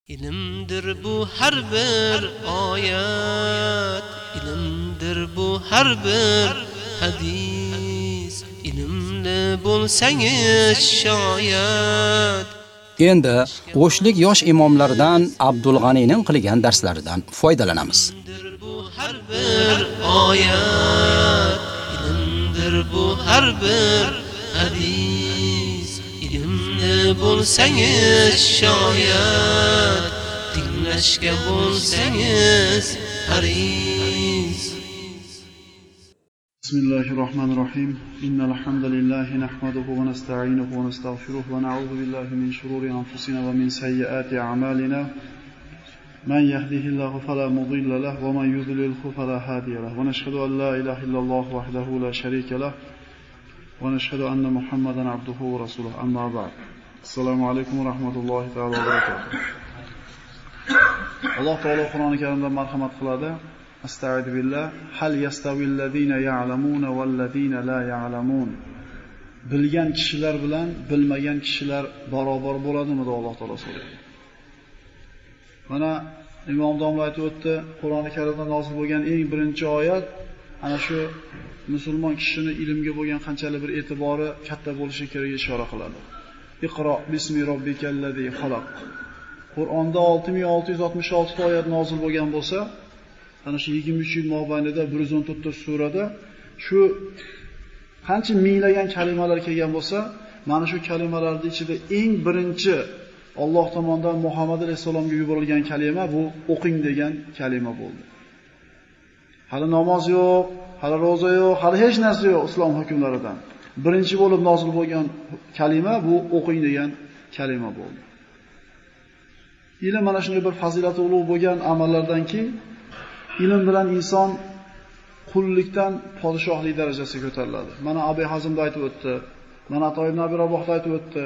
İlimdir bu her bir ayet, ilimdir bu her bir hadis. İlimli bo'lsangiz şayet. Endi o'shlik yosh imomlardan Abdul G'aniyning qilgan darslaridan foydalanamiz. İlimdir bu her bir ayet, ilimdir bu her bir hadis. İlimli bo'lsangiz şayet, dinlashga bo'lsangiz haris. Bismillahirrahmanirrahim. Innal hamdalillahi nahmaduhu ve nesta'inuhu ve nestağfiruhu ve na'udzu billahi min şururi anfusina ve min sayyiati a'malina. Men yahdihillahu fela mudilla lahu ve men yudlilhu fela hadiya lahu. Ve neşhedü en la ilahe illallah vahdehu la şerike lahu ve neşhedü enne Muhammeden abduhu ve resuluhu. Amma ba'd. Assalomu alaykum ve rahmetullahi teala ve berekatuh. Alloh taolo Qur'oni Karimda marhamat qiladi. Estaizu billah. Hal yastavillazina ya'lamuna vallazina la ya'lamun. Bilgan kishilar bilan bilmagan kishilar barobar bo'ladimi deb Alloh taolo so'raydi. Mana Imom domla aytib o'tdi, Qur'oni Karimda nozil bo'lgan eng birinchi oyat ana shu musulmon kishining ilmga bo'lgan qanchalik bir e'tibori katta bo'lishi keragiga ishora qiladi. Iqro bismi robbikallazi xalaq. Qur'onda 6666 ta oyat nozil bo'lgan bo'lsa, ana shu 23 yil mobaynida 114 ta surada shu qancha minglagan kalimalar kelgan bo'lsa, mana shu kalimalarning ichida eng birinchi Alloh tomonidan Muhammad alayhisolamga yuborilgan kalima bu o'qing degan kalima bo'ldi. Hali namoz yo'q, hali roza yo'q, hali hech narsa yo'q islom hukmlaridan. Birinchi bo'lib nozil bo'lgan kalima bu o'qing degan kalima bo'ldi. Ilm mana shunday bir fazilati ulug' bo'lgan amallardanki, ilm bilan inson qullikdan podshohlik darajasiga ko'tariladi. Mana Abu Hazmda aytib o'tdi, mana Ato ibn Abi Rabohda aytib o'tdi.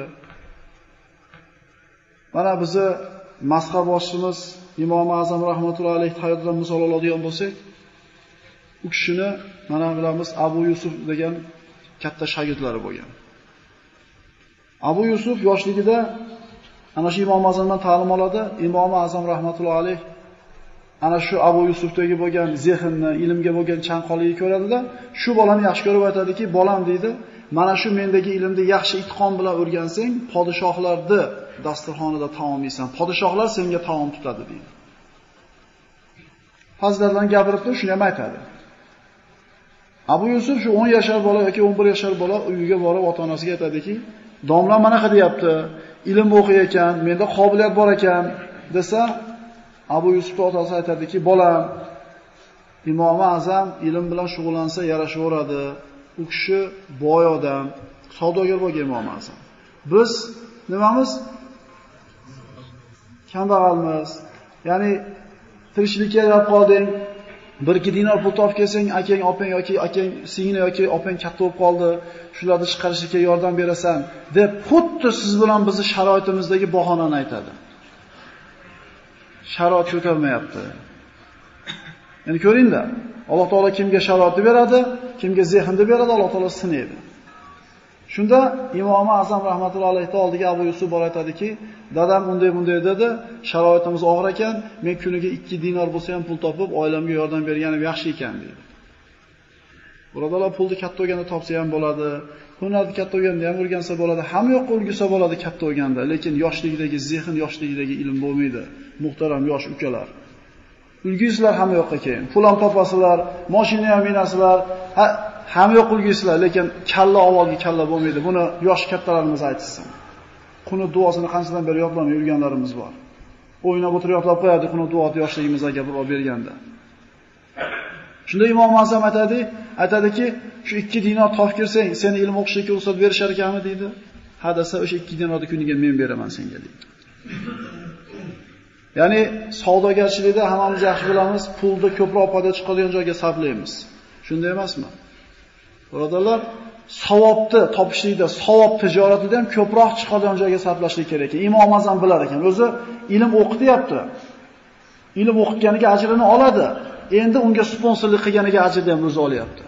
Mana bizni mazhab boshimiz Imom Azam rahmatullohi alayhi hayotidan misol oladigan bo'lsak, u kishini mana bilamiz Abu Yusuf degan katta shogirdlari bo'lgan. Abu Yusuf yoshligida ana shu Imom Azamdan ta'lim oladi. Imom Azam rahmatullohi alayhi ana shu Abu Yusufdagi bo'lgan zehnni, ilmga bo'lgan chanqoqlikni ko'radida, shu bolani yaxshi ko'rib aytadiki, "Bolam" deydi, "Mana shu mendagi ilmni yaxshi itqon bilan o'rgansang, podshohlarni dasturxonida taom yeysan, podshohlar senga taom tutadi" deydi. Fazilatlarni gapirib turib shuni ham aytadi. Abu Yusuf shu 10 yashar bola yoki 11 yashar bola uyiga borib ota-onasiga aytadiki, "Domlam mana qilib deyapti, ilm o'qiyotgan, menda qobiliyat bor ekan" desa, Abu Yusufning otasi aytadiki, "Bolam, Imom Azam ilm bilan shug'ullansa yarashaveradi. U kishi boy odam, savdogar bo'lgan Imom Azam. Biz nimamiz? Kambag'almiz. Ya'ni tirikchilikka yarab qolding, 1-2 dinar pul topib kelsang, akang, opang yoki akang singli yoki opang katta bo'lib qoldi, shularni chiqarishga yordam berasan" deb xuddi siz bilan bizni sharoitimizdagi bahonani aytadi. Sharoit ko'tarmayapti. Ya'ni ko'ringlar, Alloh taolo kimga sharoitni beradi, kimga zehnni beradi, Alloh taolo sinaydi. Shunda Imom Azam rahmatullohi alayhi oldiga Abu Yusuf bor aytadiki, "Dadam bunday dedi, sharoitimiz og'ir ekan, men kuniga 2 dinar bo'lsa ham pul topib, oilamga yordam berganim yaxshi ekan" dedi. Birodalar, pulni katta o'ganda topsa ham bo'ladi, hunarni katta o'ganda ham o'rgansa bo'ladi, hamma yoqqa ulgursa bo'ladi katta o'ganda, lekin yoshlikdagi zehn, yoshlikdagi ilm bo'lmaydi. Muhtaram yosh ukalar. Ulgursalar hamma yoqqa keyin. Pul ham topasizlar, mashina ham minasizlar, hamma yoqqa ulgursizlar, lekin kalla avvalgi kalla bo'lmaydi. Buni yosh kattalarimiz aytsin. Quni duosini qanchadan beri yodlamay yurganlarimiz bor. O'ynab o'tirib yodlab qo'yadi quni duoni yoshligimizga birov berganda. Shunda Imom Azam aytadiki, "Shu 2 dinar topib kirsang, seni ilm o'qishga ruxsat berishar ekanmi?" deydi. "Ha" desa, "O'sha 2 dinarni kuniga men beraman senga" deydi. Ya'ni savdogarchilikda hammamiz yaxshi bilamiz, pulni ko'proq foyda chiqadigan joyga sarflaymiz. Shunday emasmi? Birodarlar, savobni topishlikda, savob tijoratida ham ko'proq chiqadigan joyga sarflashlik kerak. Imom Azam bilar ekan, o'zi ilm o'qityapti. Ilm o'qitganiga ajrini oladi. Endi unga sponsorlik qilganiga ajrni ham o'zi olyapti.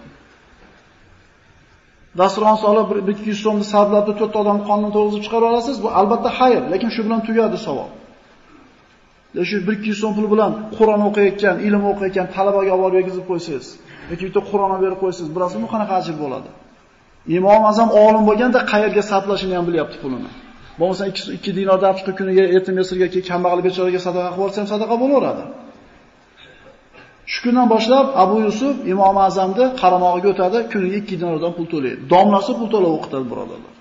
Dasturxon solib 1-200 so'mni sarflab 4 odam qonun to'g'izib chiqara olasiz, bu albatta xayr, lekin shu bilan tugadi savob. Shu 1-200 so'm pul bilan Qur'on o'qiyotgan, ilm o'qiyotgan talabaga olib borib yegizib qo'ysangiz, yoki bitta Qur'on berib qo'ysangiz, bilasizmi bu qanaqa ajr bo'ladi? Imom Azam olim bo'lganda qayerga sarflashini ham bilyapti pulini. Bo'lmasa 2 dinorda hafta kuniga yetim yesirga kambag'al bechoraga sadaqa qilib yuborsam sadaqa bo'laveradi. Shu kundan boshlab Abu Yusuf Imom Azamni qaramog'iga o'tadi, kuniga 2 dinordan pul to'laydi. Domlasi pul to'lab o'qitadi, birodarlar.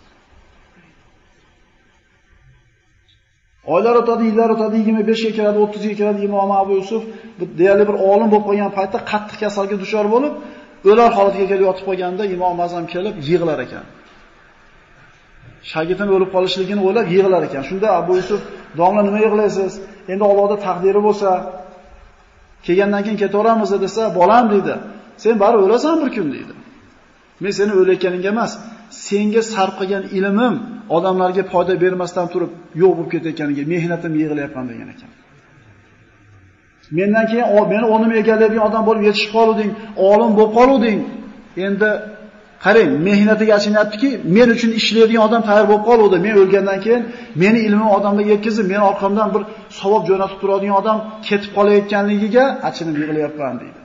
Oylar o'tadi, yillar o'tadi, 25 ga keladi, 30 ga keladi. Imom Abu Yusuf deyarli bir olim bo'lib qolgan paytda qattiq kasalga duchor bo'lib, o'lar holatiga kelib yotib qolganda Imom Azam kelib yig'lar ekan. Shagirdining o'lib qolishligini o'ylab yig'lar ekan. Shunda Abu Yusuf, "Domla nima yig'laysiz? Endi Allohning taqdiri bo'lsa, kelgandan keyin ketaveramiz" desa, "Bolam" deydi. "Sen bari o'lasan bir kun" deydi. "Men seni o'layotganingga emas, senga sarf qilgan ilmim odamlarga foyda bermasdan turib yo'q bo'lib ketayotganiga mehnatim yig'layapman" degan ekan. Mendan keyin meni o'rnimga egallaydigan odam bo'lib yetishib qoluvding, olim bo'lib qoluvding. Endi qarang, mehnatiga achinayaptiki, men uchun ishlaydigan odam tayyor bo'lib qoluvdi. Men o'lgandan keyin meni ilmim odamlarga yetkazib, meni orqamdan bir savob jo'natib turadigan odam ketib qolayotganligiga achinib yig'layapman deydi.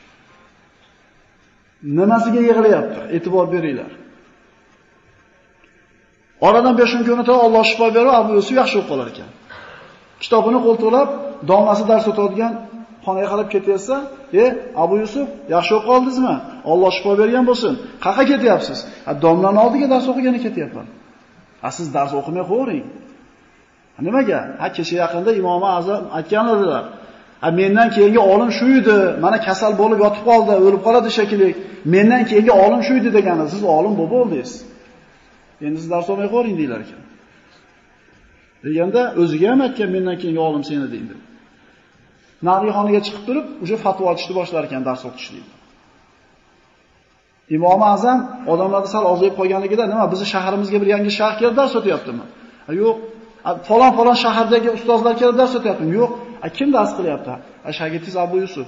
Nimasiga yig'layapti? E'tibor beringlar. Oradan 5 kun o'tib Alloh shifo berib, Abu Yusuf yaxshi o'qib qolar ekan. Kitobini qo'ltiqlab, domlasi dars o'tadigan xonaga qarab ketayotsa, Abu Yusuf, yaxshi o'qib qoldingizmi? Alloh shifo bergan bo'lsin. Qayerga ketyapsiz? Domlaning oldiga dars o'qigani ketyapman. Siz dars o'qimay qo'ying. Nimaga? Kecha yaqinda Imom Azam aytganlar. Mendan keyingi olim shu edi. Mana kasal bo'lib yotib qoldi, o'lib qoladi shekilli. Mendan keyingi olim shu edi degani. Siz olim bo'ldingiz. Endi siz dars o'qimay qo'ying deylar ekan. Deganda o'ziga ham aytgan, mendan keyingi olim seni deydi. Narixonaga chiqib turib, o'sha fatvo ochishni boshlar ekan, dars o'qishni. Imom Azam odamlarni sal ozayib qolganligida, nima bizning shaharimizga bir yangi shayx kelib dars o'tyaptimi? Yo'q. Falon shahardagi ustozlar kelib dars o'tyaptimi? Yo'q. Kim dars qilyapti? Shogirdingiz Abu Yusuf.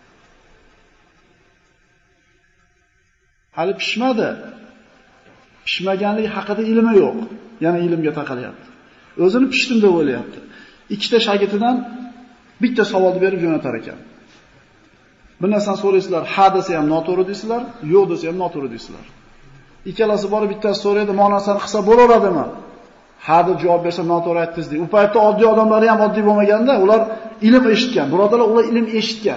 Hali pishmadi. Pishmaganlik haqida ilmi yo'q. Yana ilmga taqalyapti. O'zini pishdim deb o'ylayapti. Ikkita shogirdidan bitta savol berib jo'natar ekan. Bir narsani so'raysizlar, ha desa ham noto'g'ri deysizlar, yo'q desa ham noto'g'ri deysizlar. Ikkalasi borib bittasi so'raydi, ma'nosini qilsa bo'laveradimi? Ha deb javob bersa noto'g'ri aytdingiz deydi. U paytda oddiy odamlar ham oddiy bo'lmaganda, ular ilm eshitgan. Birodarlar, ular ilm eshitgan.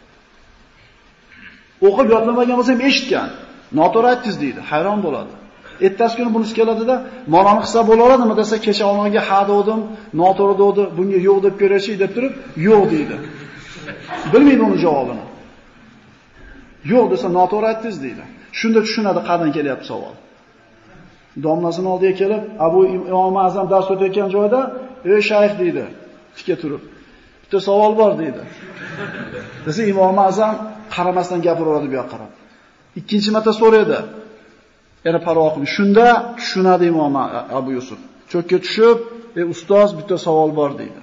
O'qib yodlamagan bo'lsa ham eshitgan. Noto'g'ri aytdingiz deydi. Hayron bo'ladi. Ertasi kuni bunisi keladida, "Ma'noni qilsa bo'laveradimi?" desa, "Kecha onaga ha dedim, noto'g'ri dedi, bunga yo'q deb ko'raychi" deb turib, "Yo'q" deydi. Bilmaydi uni javobini. "Yo'q" desa, "Noto'g'ri aytdingiz" deydi. Shunda tushunadi qadin kelyapti savol. Domlasining oldiga kelib, Abu Imom Azam dars o'tayotgan joyda, "Ey shayx" deydi, tika turib. "Bitta savol bor" deydi. Desa Imom Azam qaramasdan gapiraveradi bu yoqqa qarab. Ikkinchi marta so'raydi. Yana parvo qilib. Shunda tushunadi Imom Abu Yusuf. Cho'kka tushib, ustoz bitta savol bor deydi.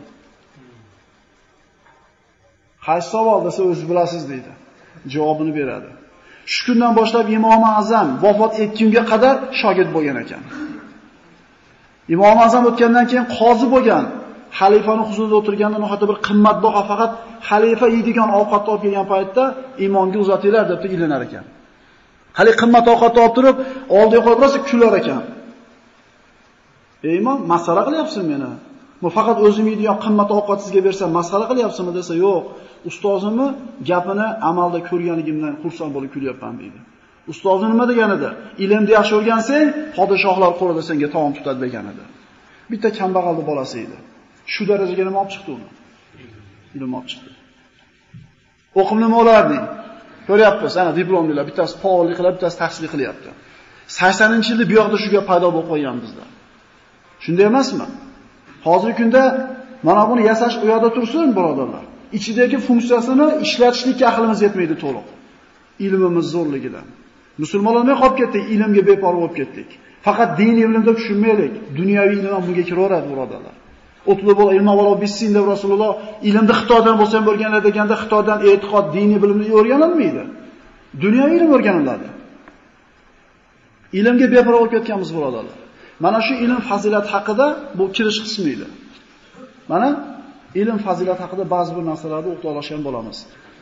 Qaysi savol desa o'zingiz bilasiz deydi. Javobini beradi. Shu kundan boshlab Imom Azam vafot etgunga qadar shogird bo'lgan ekan. Imom Azam o'tgandan keyin qozi bo'lgan. Xalifaning huzurida o'tirganda nihoyatda bir qimmatbaho faqat xalifa yeydigan ovqatni olib kelgan paytda imomga uzatinglar deb ilinar ekan. Hali qimmat ovqatni olib turib, oldiga qo'yib rosa kular ekan. "Ey imom, masxara qilyapsizmi meni? Bu faqat o'zim yeydigan qimmat ovqat sizga bersam masxara qilyapsizmi?" desa, "Yo'q, ustozimni gapini amalda ko'rganligimdan xursand bo'lib kulyapman" deydi. Ustozni nima deganida? Ilmni yaxshi o'rgansang, podshohlar qo'lida senga taom tutadi deganida. Bitta kambag'alning bolasi edi. Shu darajaga nima olib chiqdi uni? Ilm olib chiqdi. O'qib nima olarding? Ko'ryapmiz, ana diplomlilar, bittasi faollik qilib, bittasi tahsil qilyapti. 80-yilda bu yoqda shu gap paydo bo'lib qolgan bizda. Shunday emasmi? Hozirgi kunda mana buni yasash u yoqda tursin, birodarlar. Ichidagi funksiyasini ishlatishlikka aqlimiz yetmaydi to'liq. Ilmimiz zo'rligidan. Musulmonlar nima qolib ketdik? Ilmga beparvo bo'lib ketdik. Faqat din ilmida tushunmaylik. Dunyoviy ilm ham bunga kiraveradi, birodarlar. Utlubul ilma va bisin deb Rasululloh ilmni Xitoydan bo'lsa ham o'rganadi deganda Xitoydan e'tiqod, diniy bilimni o'rganilmaydi. Dunyoviy ilm o'rganiladi. Ilmga beparvo bo'lib ketganmiz, birodarlar. Mana shu ilm fazilat haqida bu kirish qismi edi. Mana ilm fazilati haqida ba'zi bir narsalarni o'qib bo'lamiz.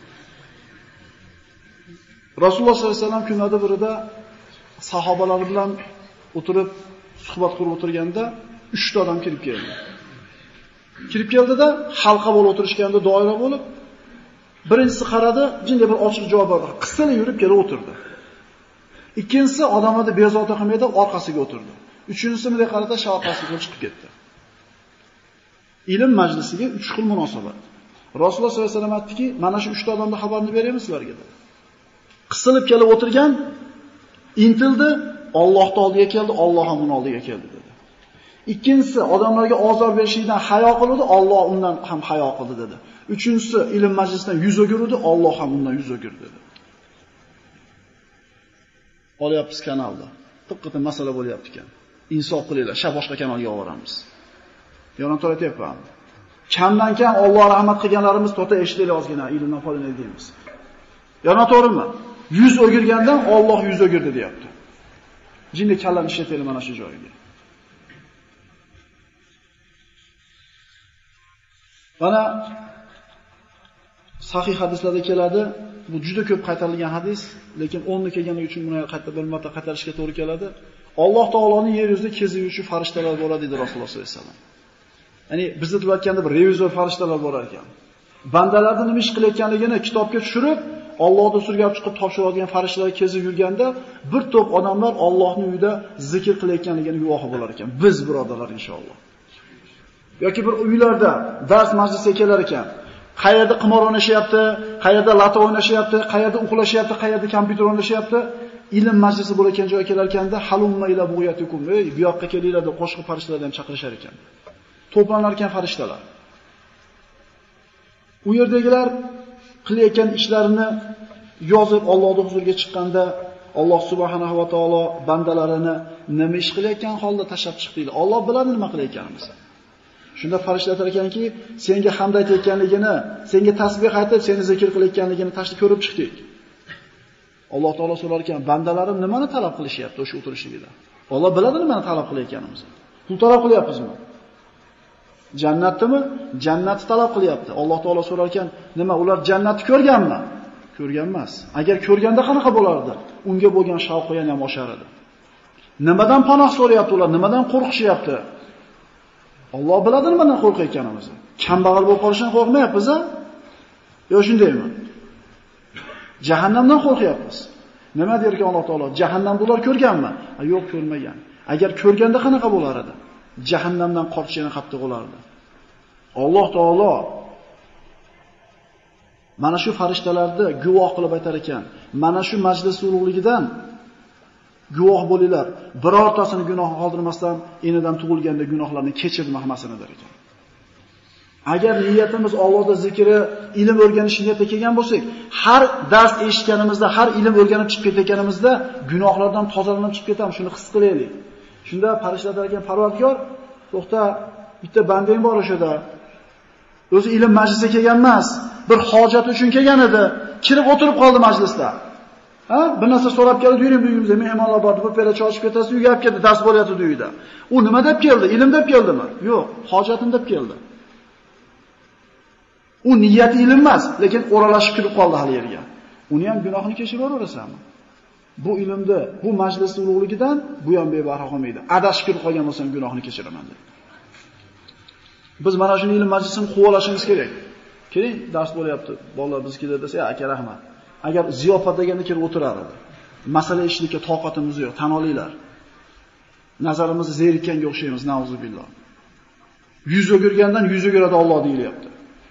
Rasululloh sollallohu alayhi vasallam kunlarda birida sahobalari bilan o'tirib suhbat qurib o'tirganda 3 ta odam kirib keldi. Kirib keldida halqa bo'lib o'tirishganda doira bo'lib, birinchisi qaradi, jinday bir ochiq javob berdi. Qisqacha yurib kelib o'tirdi. Ikkinchisi odamlarni bezovta qilmaydi, orqasiga o'tirdi. Uchinchisi bunday qarata orqasiga chiqib ketdi. Ilm majlisiga 3 xil munosabat. Rasululloh sollallohu alayhi vasallam aytdiki, mana shu 3 ta odamning xabarini beramiz sizlarga dedi. Qisilib kelib o'tirgan, intildi, Allohning oldiga keldi, Alloh ham uning oldiga keldi dedi. Ikkinchisi odamlarga ozor berishdan hayo qildi, Alloh undan ham hayo qildi dedi. Uchinchisi ilm majlisidan yuz o'girdi, Alloh ham undan yuz o'girdi dedi. Olyapmiz kanalda. Tiqqita masala bo'lyapti ekan. Insof qilinglar, boshqa kanalga olamiz. Yonato'ra aytyapman. Kamdan kam Alloh rahmat qilganlarimiz to'ta eshitaylik ozgina, ilmdan foydalanaylik deymiz. Yonato'rimi? Yuz o'girgandan Alloh yuz o'girdi deyapti. Jinni kallan ishlataylik mana shu joyiga. Mana sahih hadislarda keladi. Bu juda ko'p qaytarilgan hadis, lekin 10 ni kelgani uchun buni qayta bir marta qaytarishga to'g'ri keladi. Alloh taoloning yer yuzida kezuvchi farishtalar bo'ladi dedi Rasululloh sollallohu alayhi vasallam. Ya'ni bizda deb aytganda bir revizor farishtalar bo'lar ekan. Bandalarning nima ish qilayotganligini kitobga tushirib, Allohning surgab chiqib topshiradigan farishtalar kezib yurganda, bir to'p odamlar Allohning uyida zikr qilayotganligini guvohi bo'lar ekan. Biz birodarlar inshaalloh. Yoki bir uylarda dars majlisiga kelar ekan. Qayerda qimor o'ynashyapti, qayerda lato o'ynashyapti, qayerda uxlashyapti, qayerda kompyuter o'ynashyapti, ilm majlisi bo'layotgan joyga kelar ekanda, halumma ila buyatikum, bu yoqqa kelinglar deb qo'shni farishtalar ham chaqirishar ekan. To'planar ekan farishtalar. U yerdagilar qilayotgan ishlarini yozib Allohning huzuriga chiqqanda, Alloh subhanahu va taolo bandalarini nima ish qilayotgan holda tashab chiqdi. Alloh biladi nima qilayotganimizni. Shunda farishtalar aytar ekanki, senga hamd aytayotganligini, senga tasbih aytib, seni zikr qilayotganligini tashli ko'rib chiqdik. Alloh taolo so'rar ekan, bandalarim nimani talab qilishyapti o'sha o'tirishligida? Alloh biladi nimani talab qilayotganimizni. Pul talab qilyapmizmi? Jannatdimi? Jannatni talab qilyapti. Alloh taolo so'rar ekan, nima ular jannatni ko'rganmi? Ko'rgan emas. Agar ko'rganda qanaqa bo'lardi? Unga bo'lgan shavqi yana ham oshar edi. Nimadan panoh so'rayapti ular? Nimadan qo'rqishyapti? Alloh biladi nimadan qo'rqayotganimizni. Kambag'al bo'lib qolishdan qo'rqmayapmiz-a? Yo shundaymi? Jahannamdan qo'rqyapmiz. Nima der ekan Alloh taolo? Jahannamni ular ko'rganmi? Yo'q, ko'rmagan. Agar ko'rganda qanaqa bo'lar edi? Jahannamdan qo'rqishdan qattiq bo'lardi. Alloh taolo mana shu farishtalarni guvoh qilib aytar ekan, mana shu majlis ulug'ligidan guvoh bo'linglar. Birortasini gunoh qoldirmasdan enidan tug'ilganda gunohlarni kechirdim hammasini der ekan. Agar niyatimiz Allohda zikri, ilm o'rganish niyatida kelgan bo'lsak, har dars eshitganimizda, har ilm o'rganib chiqib ketganimizda gunohlardan tozalanib chiqib ketamiz. Shuni his qilaylik. Shunda farishtalar ekan, Parvardigor, to'xta, bitta bandang bor o'shada. O'zi ilm majlisiga kelgan emas, bir hojat uchun kelgan edi. Kirib o'tirib qoldi majlisda. Ha? Bir narsa so'rab keldi, yuring uyimizga, mehmonlar bor, bir pera choy ichib ketasiz, uyga olib ketdi, dars bo'lyapti uyida. U nima deb keldi? Ilm deb keldimi? Yo'q, hojatim deb keldi. U niyati ilm emas, lekin o'ralashib kirib qoldi hali yerga. Uni ham gunohini kechirib yuborasanmi? Bu ilmda, bu majlis ulug'ligidan bu ham bebarha qolmaydi. Adashib kirib qolgan bo'lsam gunohini kechiraman deb. Biz mana shu ilm majlisini quvalashimiz kerak. Keling, dars bo'lyapti. Bolalar bizga desa, aka rahmat. Agar ziyofat deganda kelib o'tirar edi. Masala eshitishga toqatimiz yo'q, tan olinglar. Nazarimizni zerikkanga o'xshaymiz, nauzubillah. Yuz o'girgandan yuz o'giradi Alloh deyilyapti.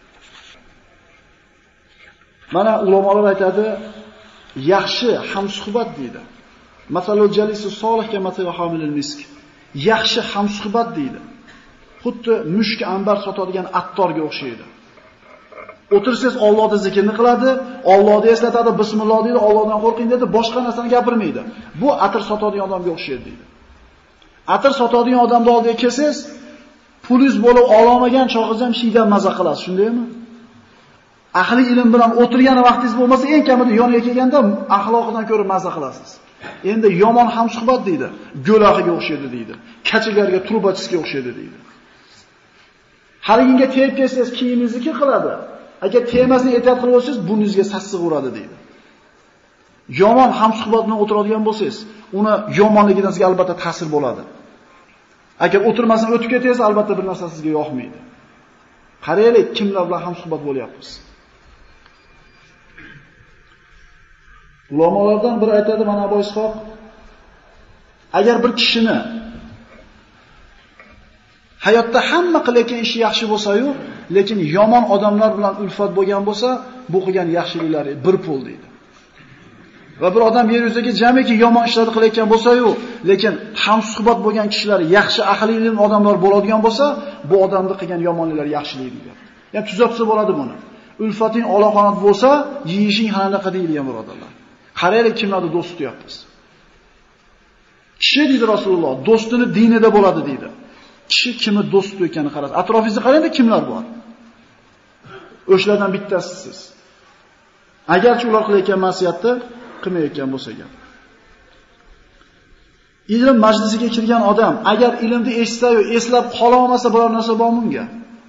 Mana ulamolar aytadi, yaxshi hamsuhbat deydi. Masalul jalisus solih ka matal hamilul misk. Yaxshi hamsuhbat deydi. Xuddi mushk ambar sotadigan attorga o'xshaydi. O'tirsangiz Allohning zikrini qiladi, Allohni eslatadi, bismillah deydi, Allohdan qo'rqing dedi, boshqa narsani gapirmaydi. Bu atir sotadigan odamga o'xshaydi deydi. Atir sotadigan odamning oldiga kelsangiz, pulingiz bo'lib ololmagan chog'ingiz ham shiydan maza qilasiz, shundaymi? Ahli ilm bilan o'tirgan vaqtingiz bo'lmasa, eng kamida yoniga kelganda axloqidan ko'ra maza qilasiz. Endi yomon hamsuhbat deydi, go'laqiga o'xshaydi deydi. Kachigarga, trubachiga o'xshaydi deydi. Haliginga tegib kelsangiz kiyimingizniki qiladi. Agar tegmasdan ehtiyot qilib olsangiz, burningizga sassiq uradi deydi. Yomon hamsuhbat bilan o'tiradigan bo'lsangiz, uni yomonligidan sizga albatta ta'sir bo'ladi. Agar o'tirmasdan o'tib ketangiz, albatta bir narsa sizga yoqmaydi. Qaraylik, kimlar bilan hamsuhbat bo'lyapmiz. Ulamolardan biri aytadi, mana Abu Ishoq, agar bir kishini hayotda hamma qilayotgan ishi yaxshi bo'lsa-yu, lekin yomon odamlar bilan ulfat bo'lgan bo'lsa, bu qilgan yaxshiliklari bir pul deydi. Va bir odam yer yuzidagi jamiki yomon ishlarni qilayotgan bo'lsa-yu, lekin hamsuhbat bo'lgan kishilar, yaxshi ahli ilm odamlar bo'ladigan bo'lsa, bu odamning qilgan yomonliklari yaxshilik deydi. Ya'ni tuzatsa bo'ladi buni. Ulfating aloqonat bo'lsa, yeyishing qanaqa deyilgan birodarlar. Qaraylik kimlarni do'st tutyapmiz. Kishi deydi Rasululloh, do'stini dinida bo'ladi deydi. Kishi kimni do'st tutayotganini qarang. Atrofingizda qarangda kimlar bor. O'shlardan bittasisiz. Agarchi ular qilayotgan ma'siyatni qilmayotgan bo'lsa ham. Ilm majlisiga kirgan odam agar ilmni eshitsa-yu, eslab qola olmasa biror narsa bormi unga?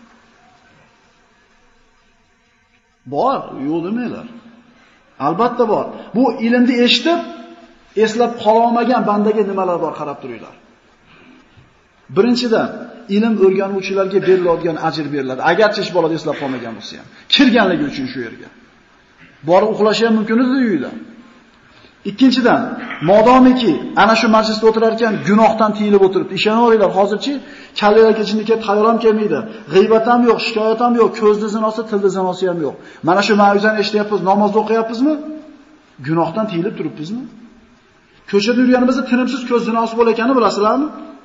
Bor, yo'q demanglar. Albatta bor. Bu ilmni eshitib, eslab qola olmagan bandaga nimalar bor qarab turinglar. Birinchidan, ilm o'rganuvchilarga beriladigan ajr beriladi. Agarchi ish bolada eslab qolmagan bo'lsa ham, kirganligi uchun shu yerga. Borib uxlashi ham mumkin edi uyida. Ikkinchidan, modomiki ana shu majlisda o'tirar ekan gunohdan tiyilib o'tiribdi. Ishonaveringlar, hozirchi kallalarga jinnike tayyor ham kelmaydi. G'iybat ham yo'q, shikoyat ham yo'q, ko'zni zinosi, tilni zinosi ham yo'q. Mana shu ma'ruzani eshityapmiz, namoz o'qiyapmizmi? Gunohdan tiyilib turibmizmi? Ko'chada yurganimizda tinimsiz ko'z zinosi bo'layotganini bilasizlarmi?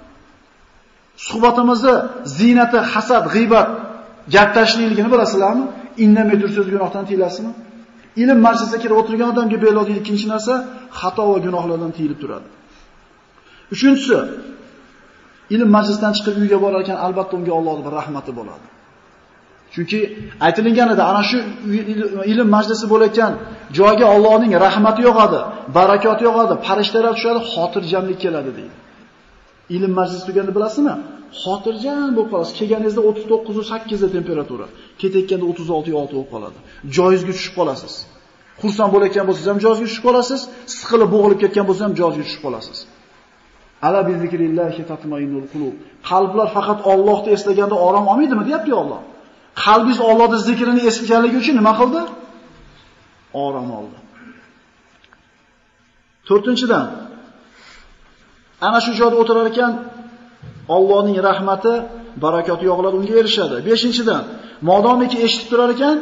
Suhbatimizni ziynati, hasad, g'iybat, gap tashlikligini bilasizlarmi? Indamay tursangiz gunohdan tiyilasizmi? Ilm majlisiga kirib o'tirgan odamga beriladigan ikkinchi narsa xato va gunohlardan tiyilib turadi. Uchinchisi, ilm majlisidan chiqib uyga borar ekan, albatta unga Allohning bir rahmati bo'ladi. Chunki aytilganida ana shu ilm majlisi bo'layotgan joyga Allohning rahmati yog'adi, barakoti yog'adi, farishtalar tushadi, xotirjamlik keladi deydi. Ilm majlisi tuganda bilasizmi? Xotirjam bo'lib qolasiz. Kelganingizda 39.8 da temperatura, ketayotganda 36.6 bo'lib qoladi. Joyingizga tushib qolasiz. Xursand bo'layotgan bo'lsangiz ham joyingizga tushib qolasiz, siqilib bo'g'ilib ketgan bo'lsangiz ham joyingizga tushib qolasiz. Ala bi zikrillahi tatma'innul qulub. Qalblar faqat Allohni eslaganda orom olmaydimi, deyapti Alloh. Qalbingiz Allohning zikrini eslatganligi uchun nima qildi? Orom oldi. To'rtinchidan, ana shu joyda o'tirar ekan Allohning rahmati, barakoti yog'iladi, unga erishadi. 5-dan, modomiki eshitib turar ekan,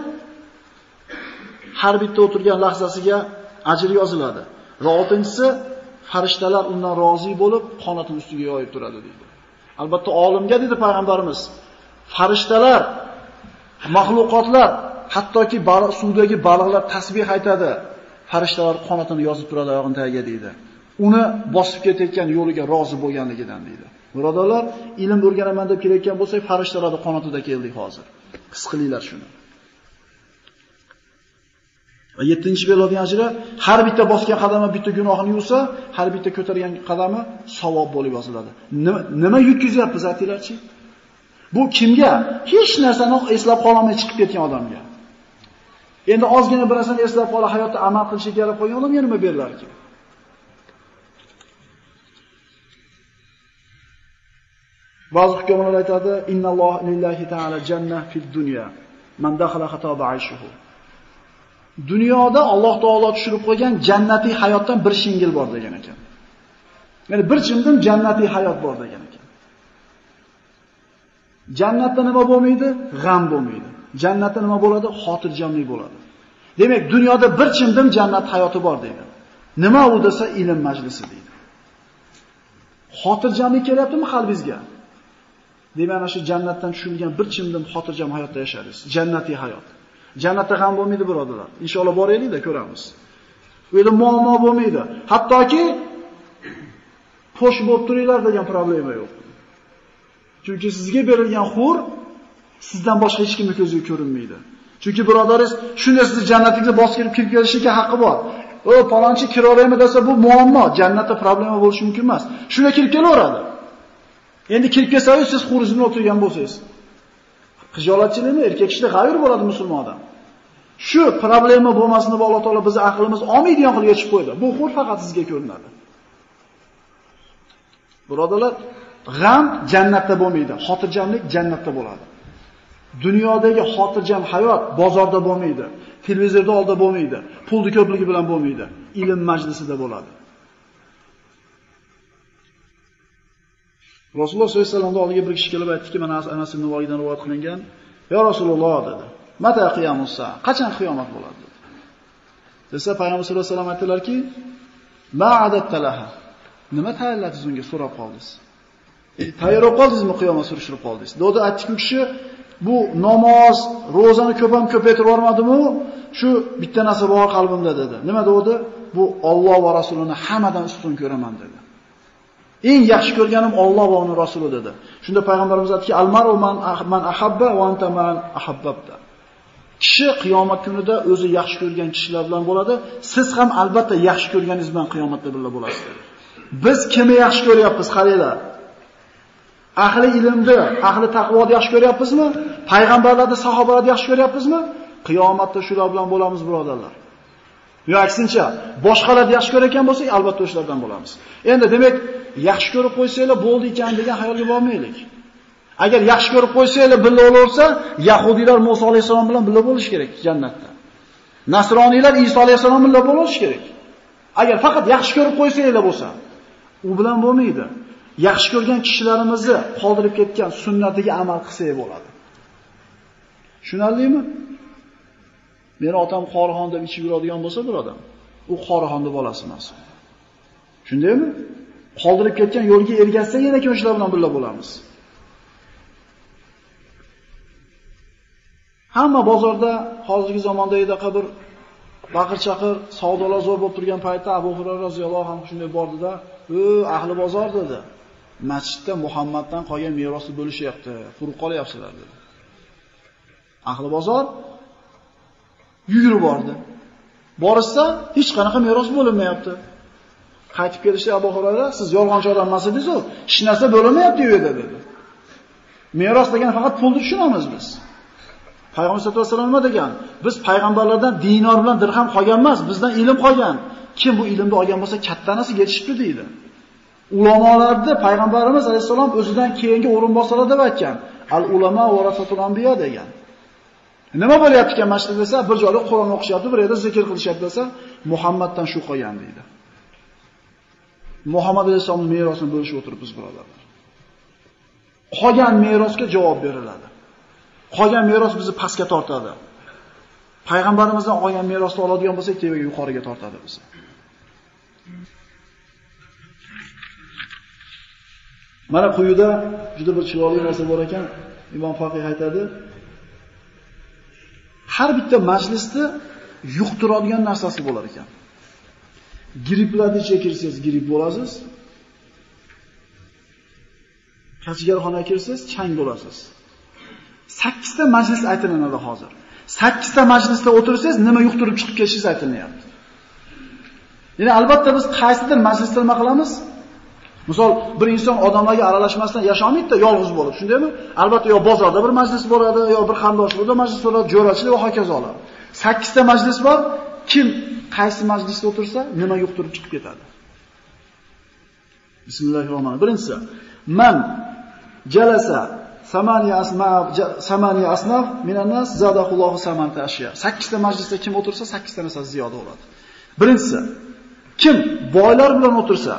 har bitta o'tirgan lahzasiga ajr yoziladi. Va 6-si, farishtalar undan rozi bo'lib, qonatining ustiga yoyib turadi deydi. Albatta olimga dedi payg'ambarimiz, farishtalar, mahluqotlar, hattoki suvdagi baliqlar tasbih aytadi. Farishtalar qonatini yozib turadi oyog'ining tagiga deydi. Uni bosib ketayotgan yo'liga rozi bo'lganligidan deydi. Birodarlar, ilm o'rganaman deb kelayotgan bo'lsak, farishtalarning qonatida keldik hozir. His qilinglar shuni. Va 7-chi beriladigan ajri, har bitta bosgan qadami bitta gunohini yuvsa, har bitta ko'targan qadami savob bo'lib yoziladi. Nima yutkizyapmiz aytinglarchi? Bu kimga? Hech narsani eslab qolmay chiqib ketgan odamga. Endi ozgina bir narsani eslab qolib hayotda amal qilishga yarab qo'ygan odamga nima berilar ekan? Ba'zi hukmlar aytadi, innalloha lillahi ta'ala jannah fid dunya. Man dakhala xataba ayshuhu. Dunyoda Alloh taolo tushirib qo'ygan jannatiy hayotdan bir shingil bor degan ekan. Ya'ni bir chimdim jannatiy hayot bor degan ekan. Jannatda nima bo'lmaydi? G'am bo'lmaydi. Jannatda nima bo'ladi? Xotirjamlik bo'ladi. Demak, dunyoda bir chimdim jannat hayoti bor deydi. Nima u desa ilm majlisi deydi. Xotirjamlik kelyaptimi qalbingizga? Demak, ana shu jannatdan tushirilgan bir chimdim xotirjam hayotda yashaysiz. Jannatiy hayot. Jannatda ham bo'lmaydi birodarlar. Inshaalloh boraylik-da ko'ramiz. U yerda muammo bo'lmaydi. Hattoki posh bo'lib turinglar degan problema yo'q. Chunki sizga berilgan xur sizdan boshqa hech kimning ko'ziga ko'rinmaydi. Chunki birodaringiz shunday sizni jannatingizga bosib kirib kelishiga haqqi bor. O, palonchi kiraveraymi desa bu muammo, jannatda problema bo'lishi mumkin emas. Shunga kirib kelaveradi. Endi kirib kelsangiz siz xuringiz bilan o'tirgan bo'lsangiz, Xijolatchilikmi? Erkak kishida g'ayr bo'ladi musulmon odam. Shu problema bo'lmasin deb Alloh taolo bizni aqlimiz olmaydigan qilib yechib qo'ydi. Bu xur faqat sizga ko'rinadi. Birodarlar, g'am jannatda bo'lmaydi, xotirjamlik jannatda bo'ladi. Dunyodagi xotirjam hayot bozorda bo'lmaydi, televizorda oldida bo'lmaydi, pulni ko'pligi bilan bo'lmaydi, ilm majlisida bo'ladi. Rasululloh sollallohu alayhi vasallamning oldiga bir kishi kelib aytdiki, mana Anas ibn Malikdan rivoyat qilingan, "Ya Rasululloh" dedi. "Mata qiyomus-sa? Qachon qiyomat bo'ladi?" dedi. Desa Payg'ambar sollallohu alayhi vasallam aytdilarki, "Ma'adattalaha." Nima tayyorladingiz unga so'rab qoldingiz? Tayyorlab qoldingizmi qiyomat surishtirib qoldingiz? Dedi aytdiki kishi, bu namoz, ro'zani ko'paytirib yormadimu, shu bitta narsa bor qalbimda dedi. Nima dedi? Bu Alloh va Rasulini hammadan ustun ko'raman dedi. Eng yaxshi ko'rganim Alloh va uning Rasuli dedi. Shunda payg'ambarimiz aytdiki, "Al-mar'u man ahabba va anta man ahabbabta." Kishi qiyomat kunida o'zi yaxshi ko'rgan kishilar bilan bo'ladi. Siz ham albatta yaxshi ko'rganingiz bilan qiyomatda birga bo'lasiz. Biz kimni yaxshi ko'ryapmiz, qaranglar. Ahli ilmni, ahli taqvoni yaxshi ko'ryapmizmi? Payg'ambarlarni, sahobalarni yaxshi ko'ryapmizmi? Qiyomatda shular bilan bo'lamiz, birodarlar. Yo aksincha, boshqalarni yaxshi ko'rayotgan bo'lsak, albatta o'shalardan bo'lamiz. Endi demak, yaxshi ko'rib qo'ysanglar bo'ldi ekan degan xayolga bormaylik. Agar yaxshi ko'rib qo'ysanglar birga bo'laversa, yahudiylar Musa alayhisalom bilan birga bo'lish kerak jannatda. Nasroniylar Isa alayhisalom bilan bo'lish kerak. Agar faqat yaxshi ko'rib qo'ysanglar bo'lsa, u bilan bo'lmaydi. Yaxshi ko'rgan kishilarimizni qoldirib ketgan sunnatiga amal qilsak bo'ladi. Tushunarlimi? Meni otam Qorixon deb ichib yuradigan bo'lsa bir odam, u Qorixonning bolasi emas. Shundaymi? Qoldirib ketgan yo'lga ergashsa yana ko'chlar bilan birga bo'lamiz. Hamma bozorda hozirgi zamonda edaqa bir baqir-chaqir savdolar zo'r bo'lib turgan paytda Abu Hurayra roziyallohu anhu shunday bordida, ahli bozor dedi. Masjidda Muhammaddan qolgan merosni bo'lishyapti, quruq qolyapsizlar dedi. Ahli bozor yugurib bordi. Borishsa hech qanaqa meros bo'linmayapti. Qaytib kelishdi Abu Hurayra, siz yolg'onchi odam emas-siz-ku, hech narsa bo'lmayapti u yerda dedi. Meros degan faqat pulni tushunamiz biz. Payg'ambar sollallohu alayhi vasallam nima degan? Biz payg'ambarlardan dinor bilan dirham qolgan emas, bizdan ilm qolgan. Kim bu ilmni olgan bo'lsa, kattanasi yetishibdi deydi. Ulamolarni payg'ambarimiz alayhisalom o'zidan keyingi o'rinbosarlar deb aytgan. Al-ulama varasatul anbiya degan. Nima bo'lyapti ekan masjidda desa, bir joyda Qur'on o'qishyapti, bir yerda zikr qilishyapti desa, Muhammaddan shu qolgan deydi. Muhammad alayhisalomning merosini bo'lishib o'tiribmiz, birodarlar. Qolgan merosga javob beriladi. Qolgan meros bizni pastga tortadi. Payg'ambarimizdan olgan merosni oladigan bo'lsak, tevaga yuqoriga tortadi bizni. Mana quyida juda bir chiroyli narsa bor ekan. Imom Faqih aytadi, har bitta majlisda yuqtiradigan narsasi bo'lar ekan. Gripplarni ichiga kirsangiz gripp bo'lasiz. Kachigarxonaga kirsangiz chang bo'lasiz. 8 ta majlis aytilinadi hozir. 8 ta majlisda o'tirsangiz nima yuqtirib chiqib ketishingiz aytilyapti. Ya'ni albatta biz qaysidir majlisda nima qilamiz? Misol bir inson odamlarga aralashmasdan yashamaydi-da, yolg'iz bo'lib, shundaymi? Albatta yo bozorda bir majlis bo'ladi, yo bir xandoshlikda majlis bo'ladi, jo'rachilik va hokazolar. 8 ta majlis bor. Kim qaysi majlisda o'tirsa, nima yuqtirib chiqib ketadi. Bismillahirrohmanirrohim. Birinchisi, man jalasa samaniya asnaf minan nas zadahullohu samanta ashya. 8 ta majlisda kim o'tirsa, 8 ta narsa ziyoda bo'ladi. Birinchisi, kim boylar bilan o'tirsa,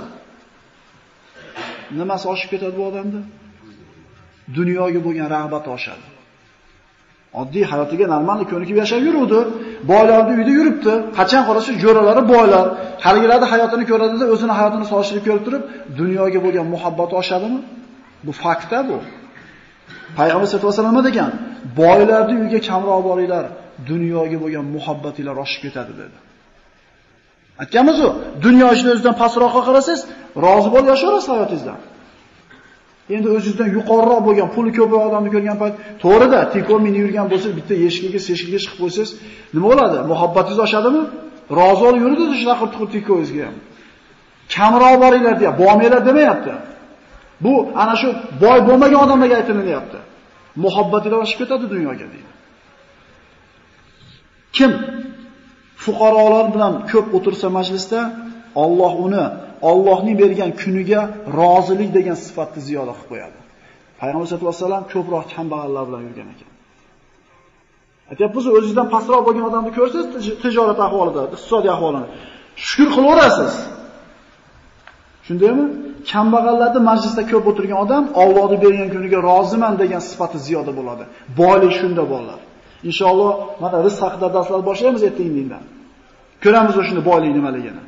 nimasi oshib ketadi bu odamda? Dunyoga bo'lgan rag'bati oshadi. Oddiy hayotiga normal ko'nikib yashab yuruvdi. Boylarning uyida yuribdi. Qachon qarasa jo'ralari boylar. Haligilarda hayotini ko'radida o'zini hayotini solishtirib ko'rib turib, dunyoga bo'lgan muhabbati oshadimi? Bu faktda bu. Payg'ambar sollallohu alayhi vasallam degan, boylarning uyiga kamroq boringlar, dunyoga bo'lgan muhabbatinglar oshib ketadi dedi. Aytganmiz u, dunyo ishini o'zidan pastroqqa qarasangiz, rozi bo'lib yashaysiz hayotingizdan. Endi o'zingizdan yuqoriroq bo'lgan, puli ko'proq odamni ko'rgan payt, to'g'rida tikon minib yurgan bo'lsa, bitta eshikka chiqib qo'ysangiz, nima bo'ladi? Muhabbatingiz oshadimi? Rozi bo'lib yurdi shunaqa qirtiq tikoningizga ham. Kamroq boringlar deya, bormanglar demayapti. Bu ana shu boy bo'lmagan odamlarga aytilyapti. muhabbatinglar oshib ketadi dunyoga deydi. Kim fuqarolar bilan ko'p o'tirsa majlisda, Alloh uni Allohning bergan kuniga rozilik degan sifatni ziyoda qilib qo'yadi. Payg'ambar sollallohu alayhi vasallam ko'proq kambag'allar bilan yurgan ekan. Aytayapmiz, o'zingizdan pastroq bo'lgan odamni ko'rsangiz, tijorat ahvolida, iqtisodiy ahvolini shukr qilaverasiz. Shundaymi? Kambag'allarda majlisda ko'p o'tirgan odam Allohning bergan kuniga roziman degan sifati ziyoda bo'ladi. Boylik shunda bolalar. Inshaalloh mana rizq haqida darslar boshlaymiz ertaga-indindan. Ko'ramiz o'shuni boylik nimaligini.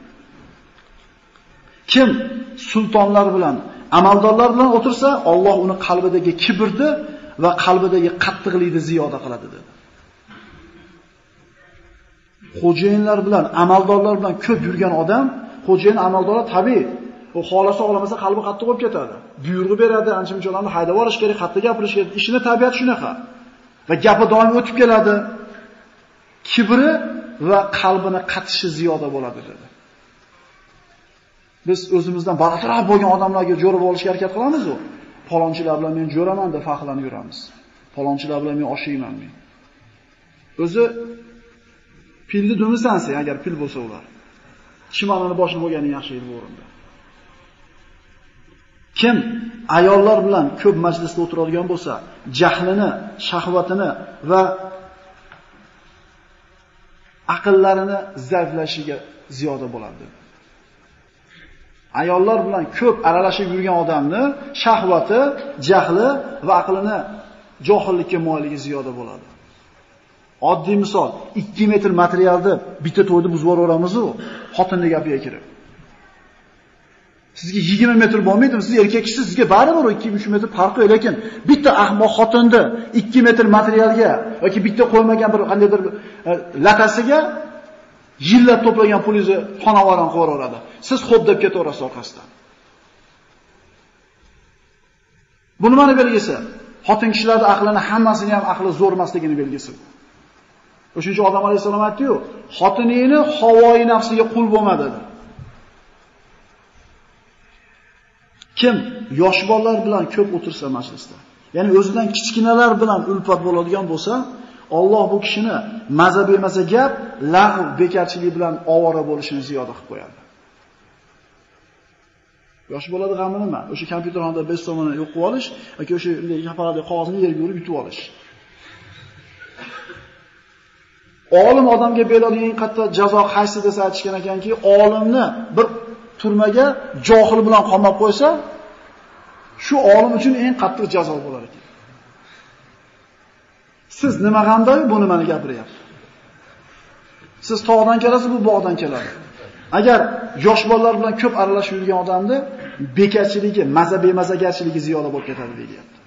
Kim sultonlar bilan, amaldorlar bilan o'tirsa, Alloh uni qalbidagi kibrni va qalbidagi qattiqlikni ziyoda qiladi dedi. Xo'jayinlar bilan, amaldorlar bilan ko'p yurgan odam, xo'jayin amaldorlar tabiiy, u xolasa olamasa qalbi qattiq bo'lib ketadi. Buyruq beradi, ancha-munchalarni haydab yuborish kerak, qattiq gapirish kerak. Ishini tabiati shunaqa. Va gapi doim o'tib keladi. Kibri va qalbini qatishi ziyoda bo'ladi dedi. Biz o'zimizdan bartaraf bo'lgan odamlarga jo'rab olishga harakat qilamiz-ku. Palonchilar bilan men jo'raman deb faxrlanib yuramiz. Palonchilar bilan men oshiyman men. O'zi pilni dumisansa, agar pil bo'lsa ular. Chimonini boshida bo'lgani yaxshi edi bu o'rinda. Kim ayollar bilan ko'p majlisda o'tiradigan bo'lsa, jahlini, shahvatini va aqllarini zaiflashiga ziyoda bo'ladi. Ayollar bilan ko'p aralashib yurgan odamni shahvati, jahli va aqlini johillikka moyilligi ziyoda bo'ladi. Oddiy misol, 2 metr materialni bitta to'yda buzib yuboramiz-ku, xotinning gapiga kirib. Sizga 20 metr bo'lmaydimi? Siz erkaksiz, sizga baribir 2-3 metr farqi yo'q, lekin bitta ahmoq xotinni 2 metr materialga yoki bitta qo'ymagan bir qandaydir latasiga yillab to'plagan pulingizni xonavoran qo'yaradi. Siz xo'p deb ketaverasiz orqasidan. Bu nimani belgisi? Xotin kishilarning aqlini hammasini ham aqli zo'r emasligini belgisi. O'shuning uchun Odam alayhisalom aytdi-yu, xotiningni havoi nafsiga qul bo'lma dedi. Kim yosh bolalar bilan ko'p o'tirsa majlisda, ya'ni o'zidan kichkinalar bilan ulfat bo'ladigan bo'lsa, Alloh bu kishini maza bemaza gap, lag'v, bekarchilik bilan ovora bo'lishini ziyoda qilib qo'yadi. Yosh bolada g'ami nima? O'sha kompyuter xonada 5 so'mini yo'q qilib olish yoki o'sha kaparadagi qog'ozni yerga urib yutib olish. Olim odamga beradigan eng qattiq jazo qaysi desa aytishgan ekanki, olimni bir turmaga johil bilan qamab qo'ysa, shu olim uchun eng qattiq jazo bo'lar ekan. Siz nima g'amdami bu nimani gapiryapsiz? Siz tog'dan kelasiz, bu bog'dan keladi. Agar yosh bolalar bilan ko'p aralashib yurgan odamni bekarchiligi, maza bemazagarchiligi ziyoda bo'lib ketadi deyapti.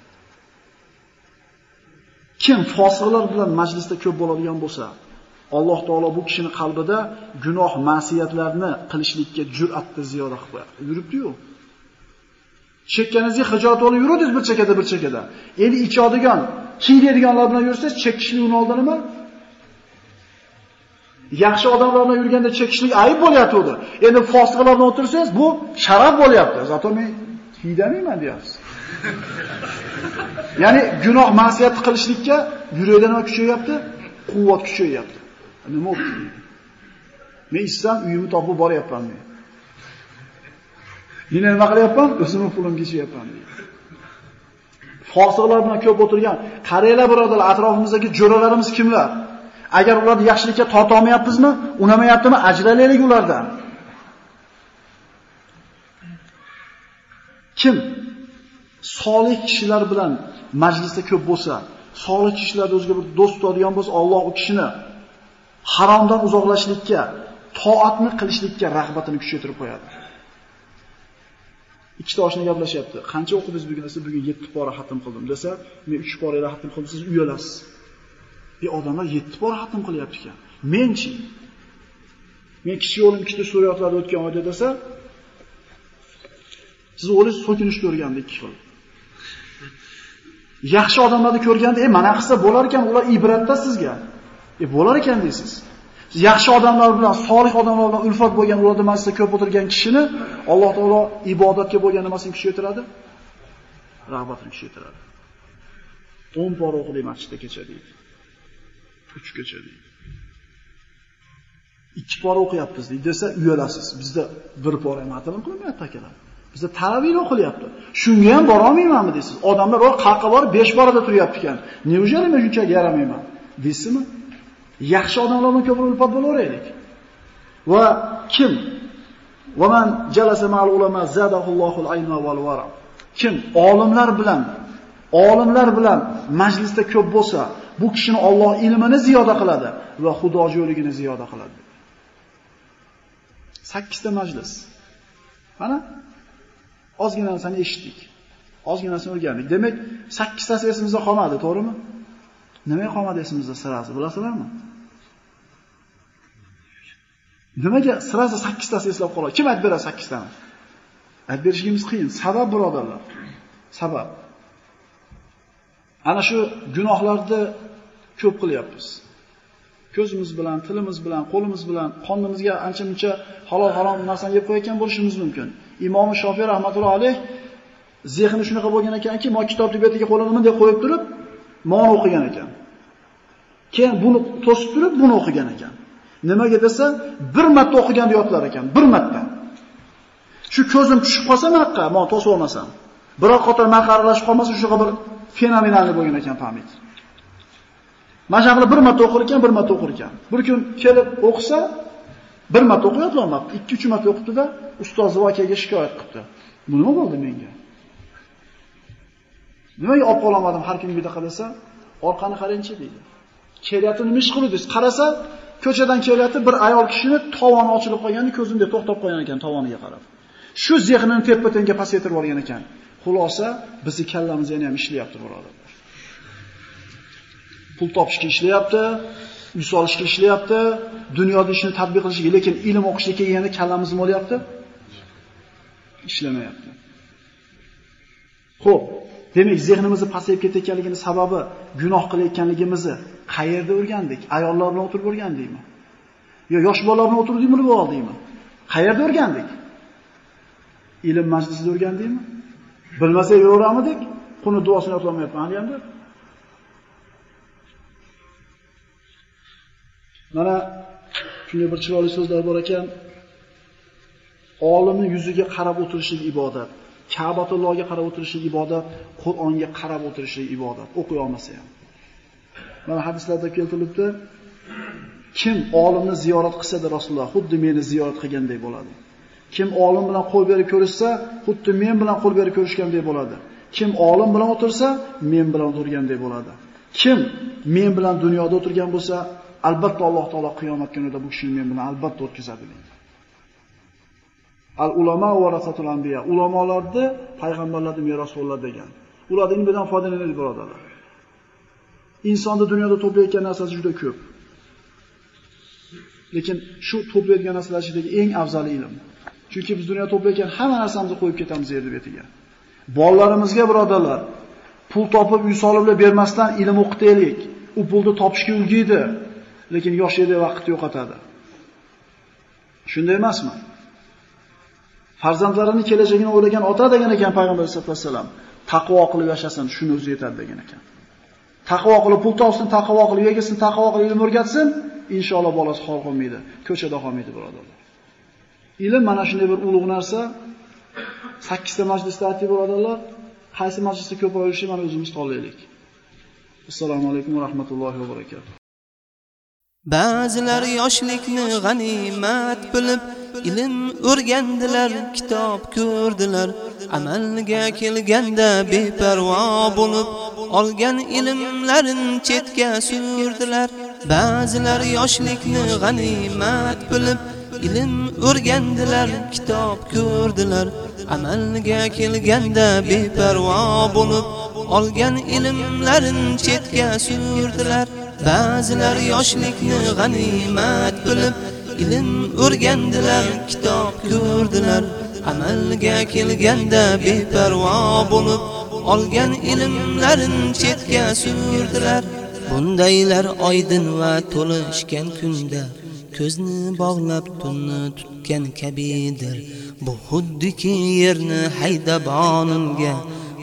Kim fosiqlar bilan majlisda ko'p bo'ladigan bo'lsa, Alloh taolo bu kishining qalbida gunoh, ma'siyatlarni qilishlikka jur'atni ziyoda qilib qo'yadi. Yuribdi-yu. Chekkaningizga hijolat olib yurudingiz bir chekada. Endi ichadigan, kiyadiganlar bilan yursangiz, chekishlik uni oldin nima? Yaxshi odamlar bilan yurganda chekishlik ayib bo'lyapti. Endi fosiqlar bilan o'tirsangiz, bu sharaf bo'lyapti. Zato men kiydamayman deyapsiz. Ya'ni gunoh, ma'siyatni qilishlikka yurakdan nima kuchayapti? Quvvat kuchayapti. Nima bo'ldi? Men islam uyimni topib boryapman men. Yana nima qilyapman? O'zimning pulimga yeyapman. Fosiqlar bilan ko'p o'tirgan qaranglar birodarlar, atrofimizdagi jo'ralarimiz kimlar? Agar ularni yaxshilikka torta olmayapmizmi, unamayaptimi, ajralaylik ulardan. Kim solih kishilar bilan majlisda ko'p bo'lsa, solih kishilarni o'ziga bir do'st tutadigan bo'lsa, Alloh u kishini haromdan uzoqlashlikka, toatni qilishlikka rag'batini kuchaytirib qo'yadi. Ikkita oshna gaplashyapti. Qancha o'qidingiz bugun desa, bugun 7 pora xatm qildim desa, men 3 pora xatm qildim, siz uyalasiz. Odamlar 7 pora xatm qilyapti ekan. Menchi. Men kichik o'g'lim ikkita suriyatlarda o'tgan oyda desa, siz o'g'lingiz so'kinishni ko'rganda 2 xil. Yaxshi odamlarni ko'rganda, mana qilsa bo'lar ekan, ular ibratda sizga. Bo'lar ekan deysiz. Yaxshi odamlar bilan, solih odamlar bilan ulfat bo'lgan, ularning majlisida ko'p o'tirgan kishini Alloh taolo ibodatga bo'lgan nimasini kuchaytiradi? Rag'batini kuchaytiradi. 10 pora o'qidik masjidda kecha deydi. 3 kecha deydi. 2 pora o'qiyapmiz deydi desa uyalasiz. Bizda 1 pora ham atalim qilmayapti akalar. Bizda taravih o'qilyapti. Shunga ham bora olmaymanmi deysiz. Odamlar bor qayerga borib 5 porada turyapti ekan. Neujali men shunchaki yaramayman deysizmi? Yaxshi odamlar bilan ko'proq ulfat bo'laveraylik. Va kim وَمَنْ جَلَسَ مَعَ الْعُلَمَاءِ زَادَهُ اللَّهُ الْعِلْمَ وَالْوَرَعَ. Kim olimlar bilan majlisda ko'p bo'lsa, bu kishini Alloh ilmini ziyoda qiladi va xudojo'ligini ziyoda qiladi. 8 ta majlis. Mana ozgina narsani eshitdik. Ozgina narsani o'rgandik. Demak, 8 tasi esimizda qolmadi, to'g'rimi? Nimaga qolmadi esimizda sirasi, bilasizlarmi? Nimaga sirasi 8 tasi eslab qoladi? Kim aytib beradi 8 tani? Aytib berishimiz qiyin. Sabab birodarlar. Sabab. Ana shu gunohlarni ko'p qilyapmiz. Ko'zimiz bilan, tilimiz bilan, qo'limiz bilan, qonimizga ancha-muncha halol harom narsani yeb qo'ygan bo'lishimiz mumkin. Imom Shofiy rahmatullohi alayh zehni shunaqa bo'lgan ekanki, mo kitobni betiga qo'lini bunday qo'yib turib, moni o'qigan ekan. Keyin buni to'sib turib, buni o'qigan ekan. Nimaga desa, bir marta o'qiganda yodlar ekan, bir marta. Shu ko'zim tushib qolsa maqqa, men to'sib olmasam. Biroq qator maqarlashib qolmasa, shunaqa bir fenomenal bo'lgan ekan pamit. Mashaqli bir marta o'qir ekan, bir marta o'qir ekan. Bir kun kelib o'qisa, bir marta o'qiyotganmabdi. 2-3 marta o'qibdi-da, ustoz voqeaga shikoyat qildi. Bu nima bo'ldi menga? Nimaga olib qolamadim har kun bunaqa desa, orqani qarangchi deydi. Kelyapti nima ish qildi desa, qarasa, ko'chadan kelyapti bir ayol kishini tovoni ochilib qolganda ko'zimda to'xtab qolgan ekan tovoniga qarab. Shu zehnini teppa-tenga pasaytirib olgan ekan. Xulosa, bizni kallamiz yana ham ishlayapti birodarlar. Pul topishga ishlayapti, uy solishga ishlayapti, dunyoda ishni tatbiq qilishga, lekin ilm o'qishga kelganda kallamiz nima bo'lyapti? Ishlamayapti. Xo'p, demak, zehnimizni pasayib ketayotganligini sababi gunoh qilayotganligimizni qayerda o'rgandik? Ayollar bilan o'tirib o'rgandikmi? Yo yosh bolalar bilan o'tirdikmi, bilib oldikmi? Qayerda o'rgandik? Ilm majlisida o'rgandikmi? Bilmasak yo'ramidik? Quni duosini o'qlamayapman hali hamda. Mana shunday bir chiroyli so'zlar bor ekan. Olimning yuziga qarab o'tirishlik ibodat. Ka'batullohga qarab o'tirishlik ibodat, Qur'onga qarab o'tirishlik ibodat. O'qiy olmasa ham. Mana hadislarda keltirilibdi. Kim olimni ziyorat qilsa-da Rasululloh xuddi meni ziyorat qilgandek bo'ladi. Kim olim bilan qo'l berib ko'rishsa, xuddi men bilan qo'l berib ko'rishgandek bo'ladi. Kim olim bilan o'tirsa, men bilan o'tirgandek bo'ladi. Kim men bilan dunyoda o'tirgan bo'lsa, albatta Alloh taolo qiyomat kunida bu kishini men bilan albatta o'tkazadi deydi. Al-ulama warasatul anbiya. Ulamolarni payg'ambarlarning merosxo'rlari degan. Ular ilmdan foydalanadi birodarlar. Insonda dunyoda to'playotgan narsasi juda ko'p. Lekin shu to'playotgan narsalar ichidagi eng afzali ilm. Chunki biz dunyoda to'playotgan hamma narsamizni qo'yib ketamiz yer betiga. Bolalarimizga birodarlar, pul topib uy solib bermasdan ilm o'qitaylik. U pulni topishga ulguydi, lekin yoshligida vaqtni yo'qotadi. Shunday emasmi? Farzandlarini kelajagini o'ylagan ota degan ekan payg'ambar sollallohu alayhi vasallam. Taqvo qilib yashasin, shuni o'zi yetadi degan ekan. Taqvo qilib pul topsin, taqvo qilib yegasin, taqvo qilib ilm o'rgatsin, inshaalloh bolasi xor qolmaydi, ko'chada qolmaydi birodarlar. Ilm mana shunday bir ulug' narsa. 8 ta majlisda aytib birodarlar, qaysi majlisda ko'p o'ylishi mana o'zimiz tanlaylik. Assalomu alaykum va rahmatullohi va barakatuh. Ba'zilar yoshlikni g'animat bilib ilm o'rgandilar, kitob ko'rdilar, amalga kelganda beparvo bo'lib olgan ilmlarin chetga surdilar. Ba'zilar yoshlikni g'animat bilib ilm o'rgandilar, kitob ko'rdilar, amalga kelganda beparvo bo'lib olgan ilmlarin chetga surdilar. Ba'zilar yoshlikni g'animat bilib ilm o'rgandilar, kitob ko'rdilar, amalga kelganda beparvo bo'lib olgan ilmlarin chetga surdilar. Bundaylar oydin va to'lishgan kunda ko'zni bog'lab tunni tutgan kabidir. Bu xuddiki yerni haydab onunga urib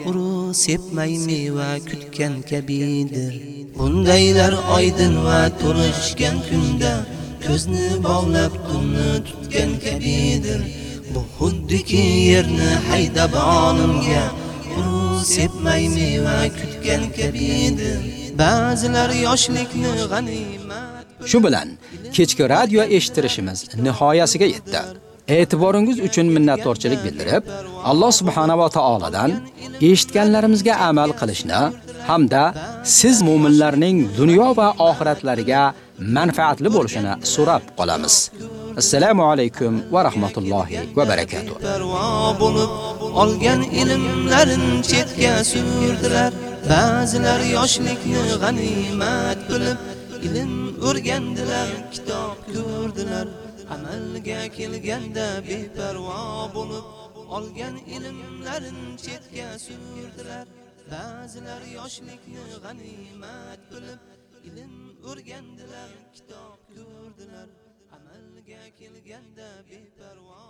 sepmay meva kutgan kabidir. Bundaylar oydin va to'lishgan kunda ko'zni bog'lab kunni tutgan kabidir. Bu xuddiki yerni haydab olimga sepmay meva kutgan kabidir. Ba'zilar yoshlikni g'animat. Shu bilan kechki radio eshittirishimiz nihoyasiga yetdi. E'tiboringiz uchun minnatdorchilik bildirib, Alloh subhanahu va taoladan eshitganlarimizga amal qilishni hamda siz mu'minlarning dunyo va oxiratlariga manfaatli bo'lishini so'rab qolamiz. Assalomu alaykum va rahmatullohi va barakatuh. Bo'lib olgan ilmlarin chetga surdilar. Ba'zilar yoshlikni g'animat bilib ilm o'rgandilar, kitob ko'rdilar. Amalga kelganda beparvo bo'lib olgan ilmlarin chetga surdilar. Ba'zilar yoshlikni g'animat bilib ilm o'rgandilar, kitob ko'rdilar. Amalga kelganda beparvo